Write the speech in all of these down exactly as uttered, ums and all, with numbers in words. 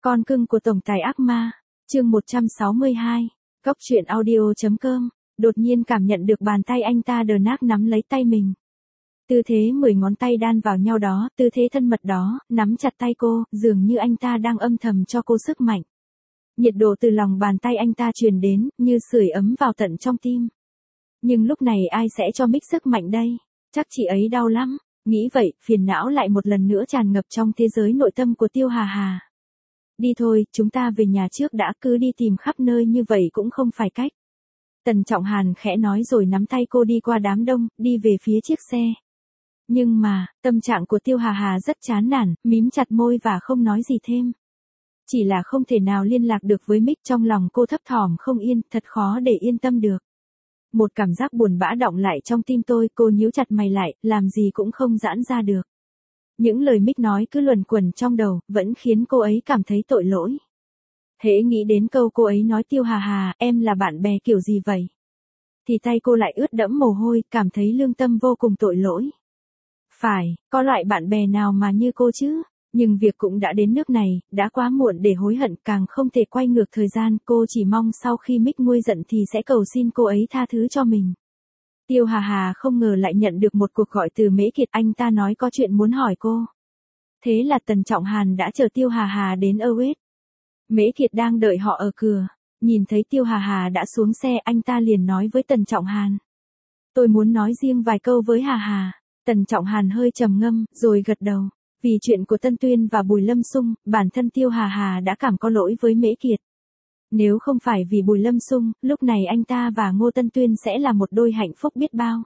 Con cưng của tổng tài ác ma, chương một trăm sáu mươi hai, Góc truyện audio.com, đột nhiên cảm nhận được bàn tay anh ta đờ nác nắm lấy tay mình. Tư thế mười ngón tay đan vào nhau đó, tư thế thân mật đó, nắm chặt tay cô, dường như anh ta đang âm thầm cho cô sức mạnh. Nhiệt độ từ lòng bàn tay anh ta truyền đến, như sưởi ấm vào tận trong tim. Nhưng lúc này ai sẽ cho Mick sức mạnh đây? Chắc chị ấy đau lắm. Nghĩ vậy, phiền não lại một lần nữa tràn ngập trong thế giới nội tâm của Tiêu Hà Hà. Đi thôi, chúng ta về nhà trước đã, cứ đi tìm khắp nơi như vậy cũng không phải cách. Tần Trọng Hàn khẽ nói rồi nắm tay cô đi qua đám đông, đi về phía chiếc xe. Nhưng mà, tâm trạng của Tiêu Hà Hà rất chán nản, mím chặt môi và không nói gì thêm. Chỉ là không thể nào liên lạc được với Mick, trong lòng cô thấp thỏm không yên, thật khó để yên tâm được. Một cảm giác buồn bã đọng lại trong tim tôi, cô nhíu chặt mày lại, làm gì cũng không giãn ra được. Những lời Mick nói cứ luẩn quẩn trong đầu, vẫn khiến cô ấy cảm thấy tội lỗi. Hễ nghĩ đến câu cô ấy nói Tiêu Hà Hà, em là bạn bè kiểu gì vậy? Thì tay cô lại ướt đẫm mồ hôi, cảm thấy lương tâm vô cùng tội lỗi. Phải, có loại bạn bè nào mà như cô chứ? Nhưng việc cũng đã đến nước này, đã quá muộn để hối hận, càng không thể quay ngược thời gian, cô chỉ mong sau khi Mick nguôi giận thì sẽ cầu xin cô ấy tha thứ cho mình. Tiêu Hà Hà không ngờ lại nhận được một cuộc gọi từ Mễ Kiệt, anh ta nói có chuyện muốn hỏi cô. Thế là Tần Trọng Hàn đã chờ Tiêu Hà Hà đến Owed. Mễ Kiệt đang đợi họ ở cửa, nhìn thấy Tiêu Hà Hà đã xuống xe, anh ta liền nói với Tần Trọng Hàn. Tôi muốn nói riêng vài câu với Hà Hà. Tần Trọng Hàn hơi trầm ngâm, rồi gật đầu. Vì chuyện của Tân Tuyên và Bùi Lâm Xung, bản thân Tiêu Hà Hà đã cảm có lỗi với Mễ Kiệt. Nếu không phải vì Bùi Lâm Xung, lúc này anh ta và Ngô Tân Tuyên sẽ là một đôi hạnh phúc biết bao.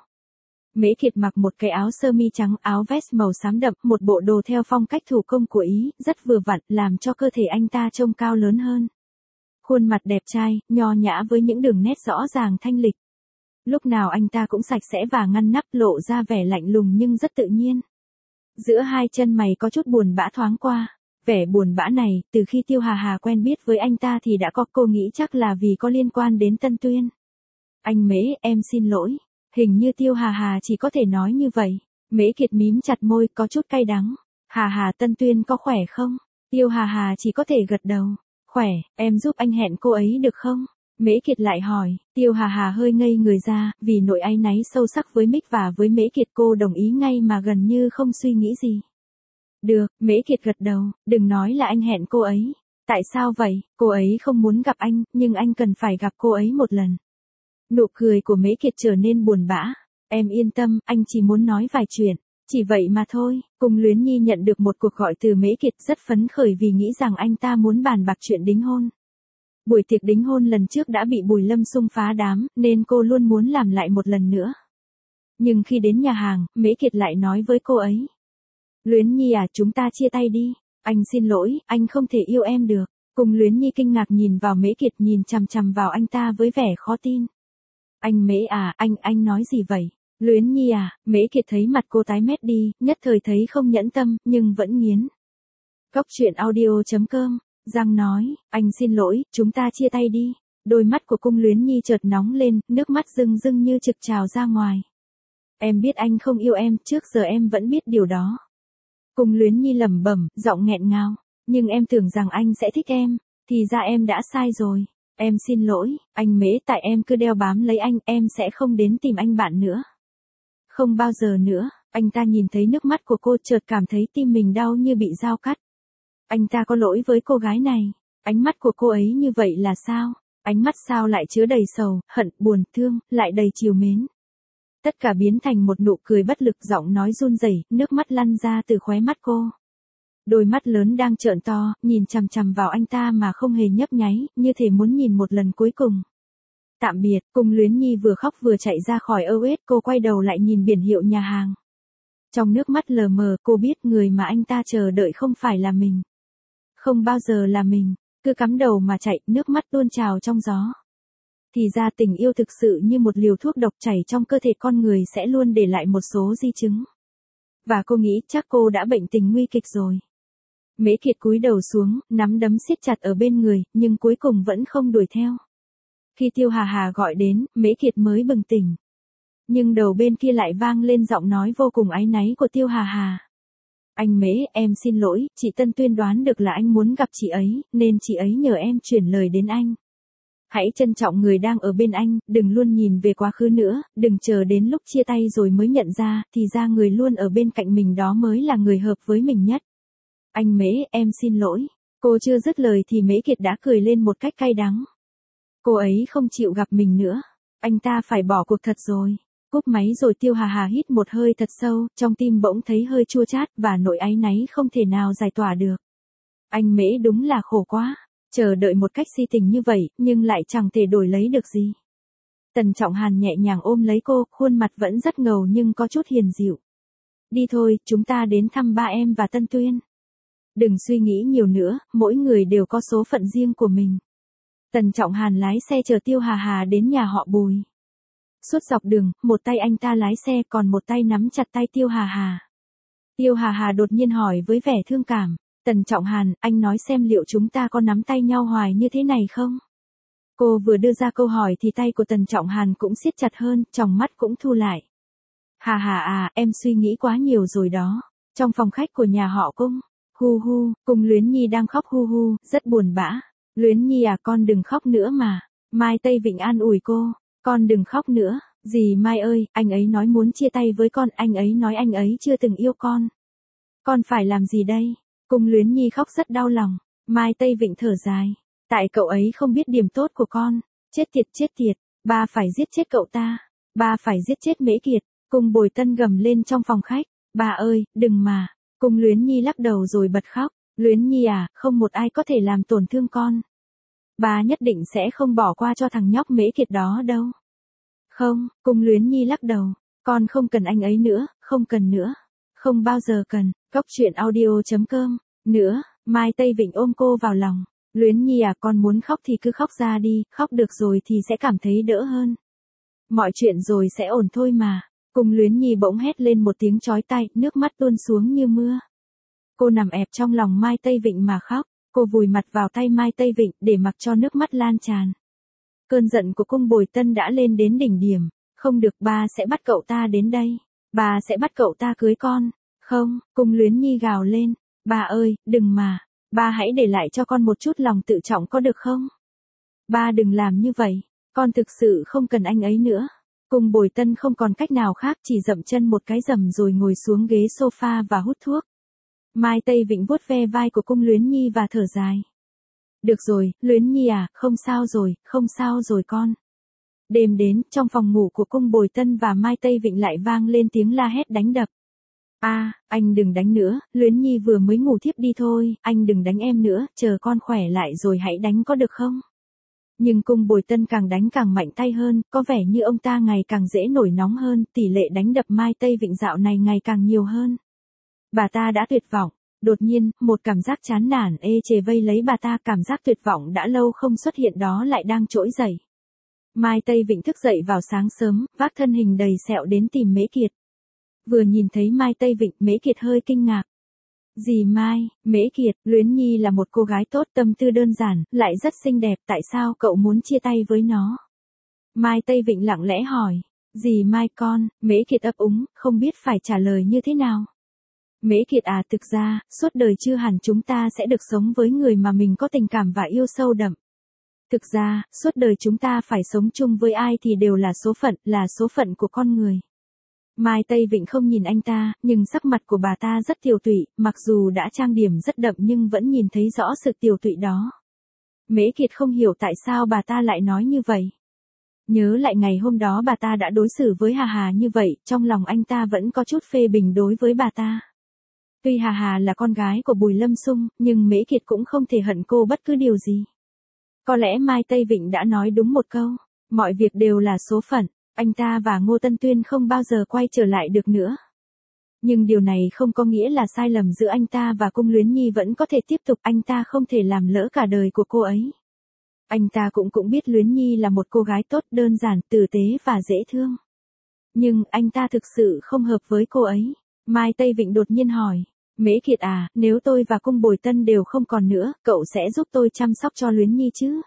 Mễ Kiệt mặc một cái áo sơ mi trắng, áo vest màu xám đậm, một bộ đồ theo phong cách thủ công của Ý, rất vừa vặn, làm cho cơ thể anh ta trông cao lớn hơn. Khuôn mặt đẹp trai, nho nhã với những đường nét rõ ràng thanh lịch. Lúc nào anh ta cũng sạch sẽ và ngăn nắp, lộ ra vẻ lạnh lùng nhưng rất tự nhiên. Giữa hai chân mày có chút buồn bã thoáng qua. Vẻ buồn bã này, từ khi Tiêu Hà Hà quen biết với anh ta thì đã có, cô nghĩ chắc là vì có liên quan đến Tân Tuyên. Anh Mễ, em xin lỗi. Hình như Tiêu Hà Hà chỉ có thể nói như vậy. Mễ Kiệt mím chặt môi, có chút cay đắng. Hà Hà, Tân Tuyên có khỏe không? Tiêu Hà Hà chỉ có thể gật đầu. Khỏe, em giúp anh hẹn cô ấy được không? Mễ Kiệt lại hỏi. Tiêu Hà Hà hơi ngây người ra, vì nỗi áy náy sâu sắc với Mick và với Mễ Kiệt, cô đồng ý ngay mà gần như không suy nghĩ gì. Được, Mễ Kiệt gật đầu, đừng nói là anh hẹn cô ấy. Tại sao vậy? Cô ấy không muốn gặp anh, nhưng anh cần phải gặp cô ấy một lần. Nụ cười của Mễ Kiệt trở nên buồn bã. Em yên tâm, anh chỉ muốn nói vài chuyện. Chỉ vậy mà thôi. Cung Luyến Nhi nhận được một cuộc gọi từ Mễ Kiệt, rất phấn khởi vì nghĩ rằng anh ta muốn bàn bạc chuyện đính hôn. Buổi tiệc đính hôn lần trước đã bị Bùi Lâm Xung phá đám, nên cô luôn muốn làm lại một lần nữa. Nhưng khi đến nhà hàng, Mễ Kiệt lại nói với cô ấy. Luyến Nhi à, chúng ta chia tay đi. Anh xin lỗi, anh không thể yêu em được. Cung Luyến Nhi kinh ngạc nhìn vào Mễ Kiệt, nhìn chằm chằm vào anh ta với vẻ khó tin. Anh Mễ à, anh, anh nói gì vậy? Luyến Nhi à, Mễ Kiệt thấy mặt cô tái mét đi, nhất thời thấy không nhẫn tâm, nhưng vẫn nghiến. Góc truyện audio.com, Giang nói, anh xin lỗi, chúng ta chia tay đi. Đôi mắt của Cung Luyến Nhi chợt nóng lên, nước mắt rưng rưng như trực trào ra ngoài. Em biết anh không yêu em, trước giờ em vẫn biết điều đó. Cung Luyến Nhi lẩm bẩm, giọng nghẹn ngào. Nhưng em tưởng rằng anh sẽ thích em, thì ra em đã sai rồi. Em xin lỗi, anh Mễ, tại em cứ đeo bám lấy anh, em sẽ không đến tìm anh bạn nữa. Không bao giờ nữa. Anh ta nhìn thấy nước mắt của cô, chợt cảm thấy tim mình đau như bị dao cắt. Anh ta có lỗi với cô gái này. Ánh mắt của cô ấy như vậy là sao? Ánh mắt sao lại chứa đầy sầu, hận, buồn, thương, lại đầy trìu mến. Tất cả biến thành một nụ cười bất lực, giọng nói run rẩy, nước mắt lăn ra từ khóe mắt cô. Đôi mắt lớn đang trợn to, nhìn chằm chằm vào anh ta mà không hề nhấp nháy, như thể muốn nhìn một lần cuối cùng. Tạm biệt. Cung Luyến Nhi vừa khóc vừa chạy ra khỏi Owed, cô quay đầu lại nhìn biển hiệu nhà hàng. Trong nước mắt lờ mờ, cô biết người mà anh ta chờ đợi không phải là mình. Không bao giờ là mình. Cứ cắm đầu mà chạy, nước mắt tuôn trào trong gió. Thì ra tình yêu thực sự như một liều thuốc độc chảy trong cơ thể con người, sẽ luôn để lại một số di chứng. Và cô nghĩ chắc cô đã bệnh tình nguy kịch rồi. Mễ Kiệt cúi đầu xuống, nắm đấm siết chặt ở bên người, nhưng cuối cùng vẫn không đuổi theo. Khi Tiêu Hà Hà gọi đến, Mễ Kiệt mới bừng tỉnh. Nhưng đầu bên kia lại vang lên giọng nói vô cùng áy náy của Tiêu Hà Hà. Anh Mễ, em xin lỗi, chị Tân Tuyên đoán được là anh muốn gặp chị ấy, nên chị ấy nhờ em chuyển lời đến anh. Hãy trân trọng người đang ở bên anh, đừng luôn nhìn về quá khứ nữa, đừng chờ đến lúc chia tay rồi mới nhận ra, thì ra người luôn ở bên cạnh mình đó mới là người hợp với mình nhất. Anh Mễ, em xin lỗi. Cô chưa dứt lời thì Mễ Kiệt đã cười lên một cách cay đắng. Cô ấy không chịu gặp mình nữa. Anh ta phải bỏ cuộc thật rồi. Cúp máy rồi Tiêu Hà Hà hít một hơi thật sâu, trong tim bỗng thấy hơi chua chát và nỗi áy náy không thể nào giải tỏa được. Anh Mễ đúng là khổ quá. Chờ đợi một cách si tình như vậy, nhưng lại chẳng thể đổi lấy được gì. Tần Trọng Hàn nhẹ nhàng ôm lấy cô, khuôn mặt vẫn rất ngầu nhưng có chút hiền dịu. Đi thôi, chúng ta đến thăm ba em và Tân Tuyên. Đừng suy nghĩ nhiều nữa, mỗi người đều có số phận riêng của mình. Tần Trọng Hàn lái xe chở Tiêu Hà Hà đến nhà họ Bùi. Suốt dọc đường, một tay anh ta lái xe còn một tay nắm chặt tay Tiêu Hà Hà. Tiêu Hà Hà đột nhiên hỏi với vẻ thương cảm. Tần Trọng Hàn, anh nói xem liệu chúng ta có nắm tay nhau hoài như thế này không? Cô vừa đưa ra câu hỏi thì tay của Tần Trọng Hàn cũng siết chặt hơn, tròng mắt cũng thu lại. Hà Hà à, em suy nghĩ quá nhiều rồi đó. Trong phòng khách của nhà họ Cung, hu hu, Cung Luyến Nhi đang khóc hu hu, rất buồn bã. Luyến Nhi à, con đừng khóc nữa mà. Mai Tây Vịnh an ủi cô, con đừng khóc nữa. Dì Mai ơi, anh ấy nói muốn chia tay với con, anh ấy nói anh ấy chưa từng yêu con. Con phải làm gì đây? Cung Luyến Nhi khóc rất đau lòng. Mai Tây Vịnh thở dài. Tại cậu ấy không biết điểm tốt của con. Chết tiệt chết tiệt. Ba phải giết chết cậu ta. Ba phải giết chết Mễ Kiệt. Cung Bồi Tân gầm lên trong phòng khách. Ba ơi, đừng mà. Cung Luyến Nhi lắc đầu rồi bật khóc. Luyến Nhi à, không một ai có thể làm tổn thương con. Ba nhất định sẽ không bỏ qua cho thằng nhóc Mễ Kiệt đó đâu. Không, Cung Luyến Nhi lắc đầu. Con không cần anh ấy nữa, không cần nữa. Không bao giờ cần. Cốc truyện audio chấm com. Nữa, Mai Tây Vịnh ôm cô vào lòng. Luyến Nhi à, con muốn khóc thì cứ khóc ra đi, khóc được rồi thì sẽ cảm thấy đỡ hơn. Mọi chuyện rồi sẽ ổn thôi mà. Cung Luyến Nhi bỗng hét lên một tiếng chói tai, nước mắt tuôn xuống như mưa. Cô nằm ẹp trong lòng Mai Tây Vịnh mà khóc, cô vùi mặt vào tay Mai Tây Vịnh để mặc cho nước mắt lan tràn. Cơn giận của Cung Bồi Tân đã lên đến đỉnh điểm. Không được, ba sẽ bắt cậu ta đến đây. Ba sẽ bắt cậu ta cưới con. Không, Cung Luyến Nhi gào lên. Ba ơi, đừng mà. Ba hãy để lại cho con một chút lòng tự trọng có được không? Ba đừng làm như vậy. Con thực sự không cần anh ấy nữa. Cung Bồi Tân không còn cách nào khác, chỉ dậm chân một cái dầm rồi ngồi xuống ghế sofa và hút thuốc. Mai Tây Vịnh vuốt ve vai của Cung Luyến Nhi và thở dài. Được rồi, Luyến Nhi à, không sao rồi, không sao rồi con. Đêm đến, trong phòng ngủ của Cung Bồi Tân và Mai Tây Vịnh lại vang lên tiếng la hét đánh đập. A, à, anh đừng đánh nữa, Luyến Nhi vừa mới ngủ thiếp đi thôi, anh đừng đánh em nữa, chờ con khỏe lại rồi hãy đánh có được không? Nhưng Cung Bồi Tân càng đánh càng mạnh tay hơn, có vẻ như ông ta ngày càng dễ nổi nóng hơn, tỷ lệ đánh đập Mai Tây Vịnh dạo này ngày càng nhiều hơn. Bà ta đã tuyệt vọng. Đột nhiên, một cảm giác chán nản ê chề vây lấy bà ta, cảm giác tuyệt vọng đã lâu không xuất hiện đó lại đang trỗi dậy. Mai Tây Vịnh thức dậy vào sáng sớm, vác thân hình đầy sẹo đến tìm Mễ Kiệt. Vừa nhìn thấy Mai Tây Vịnh, Mễ Kiệt hơi kinh ngạc. Dì Mai, Mễ Kiệt, Luyến Nhi là một cô gái tốt, tâm tư đơn giản, lại rất xinh đẹp, tại sao cậu muốn chia tay với nó? Mai Tây Vịnh lặng lẽ hỏi. Dì Mai con, Mễ Kiệt ấp úng, không biết phải trả lời như thế nào. Mễ Kiệt à, thực ra, suốt đời chưa hẳn chúng ta sẽ được sống với người mà mình có tình cảm và yêu sâu đậm. Thực ra, suốt đời chúng ta phải sống chung với ai thì đều là số phận, là số phận của con người. Mai Tây Vịnh không nhìn anh ta, nhưng sắc mặt của bà ta rất tiều tụy, mặc dù đã trang điểm rất đậm nhưng vẫn nhìn thấy rõ sự tiều tụy đó. Mễ Kiệt không hiểu tại sao bà ta lại nói như vậy. Nhớ lại ngày hôm đó bà ta đã đối xử với Hà Hà như vậy, trong lòng anh ta vẫn có chút phê bình đối với bà ta. Tuy Hà Hà là con gái của Bùi Lâm Xung, nhưng Mễ Kiệt cũng không thể hận cô bất cứ điều gì. Có lẽ Mai Tây Vịnh đã nói đúng một câu, mọi việc đều là số phận, anh ta và Ngô Tân Tuyên không bao giờ quay trở lại được nữa. Nhưng điều này không có nghĩa là sai lầm giữa anh ta và Cung Luyến Nhi vẫn có thể tiếp tục, anh ta không thể làm lỡ cả đời của cô ấy. Anh ta cũng cũng biết Luyến Nhi là một cô gái tốt, đơn giản, tử tế và dễ thương. Nhưng anh ta thực sự không hợp với cô ấy. Mai Tây Vịnh đột nhiên hỏi. Mễ Kiệt à, nếu tôi và Cung Bồi Tân đều không còn nữa, cậu sẽ giúp tôi chăm sóc cho Luyến Nhi chứ?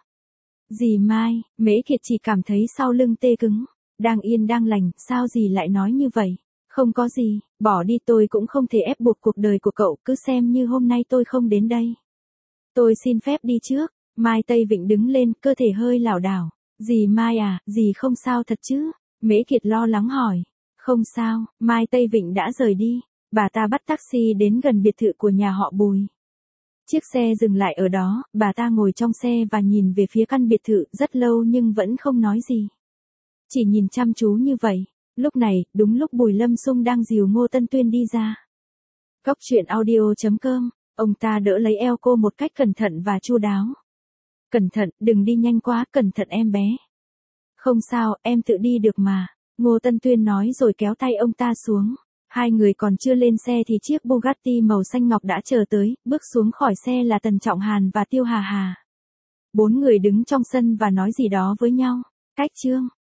Dì Mai, Mễ Kiệt chỉ cảm thấy sau lưng tê cứng. Đang yên đang lành, sao dì lại nói như vậy? Không có gì, bỏ đi, tôi cũng không thể ép buộc cuộc đời của cậu, cứ xem như hôm nay tôi không đến đây. Tôi xin phép đi trước. Mai Tây Vịnh đứng lên, cơ thể hơi lảo đảo. Dì Mai à, dì không sao thật chứ? Mễ Kiệt lo lắng hỏi. Không sao, Mai Tây Vịnh đã rời đi. Bà ta bắt taxi đến gần biệt thự của nhà họ Bùi. Chiếc xe dừng lại ở đó, bà ta ngồi trong xe và nhìn về phía căn biệt thự rất lâu nhưng vẫn không nói gì. Chỉ nhìn chăm chú như vậy. Lúc này, đúng lúc Bùi Lâm Xung đang dìu Ngô Tân Tuyên đi ra. Góc truyện audio chấm com, ông ta đỡ lấy eo cô một cách cẩn thận và chu đáo. Cẩn thận, đừng đi nhanh quá, cẩn thận em bé. Không sao, em tự đi được mà. Ngô Tân Tuyên nói rồi kéo tay ông ta xuống. Hai người còn chưa lên xe thì chiếc Bugatti màu xanh ngọc đã chờ tới, bước xuống khỏi xe là Tần Trọng Hàn và Tiêu Hà Hà. Bốn người đứng trong sân và nói gì đó với nhau. Cách chương.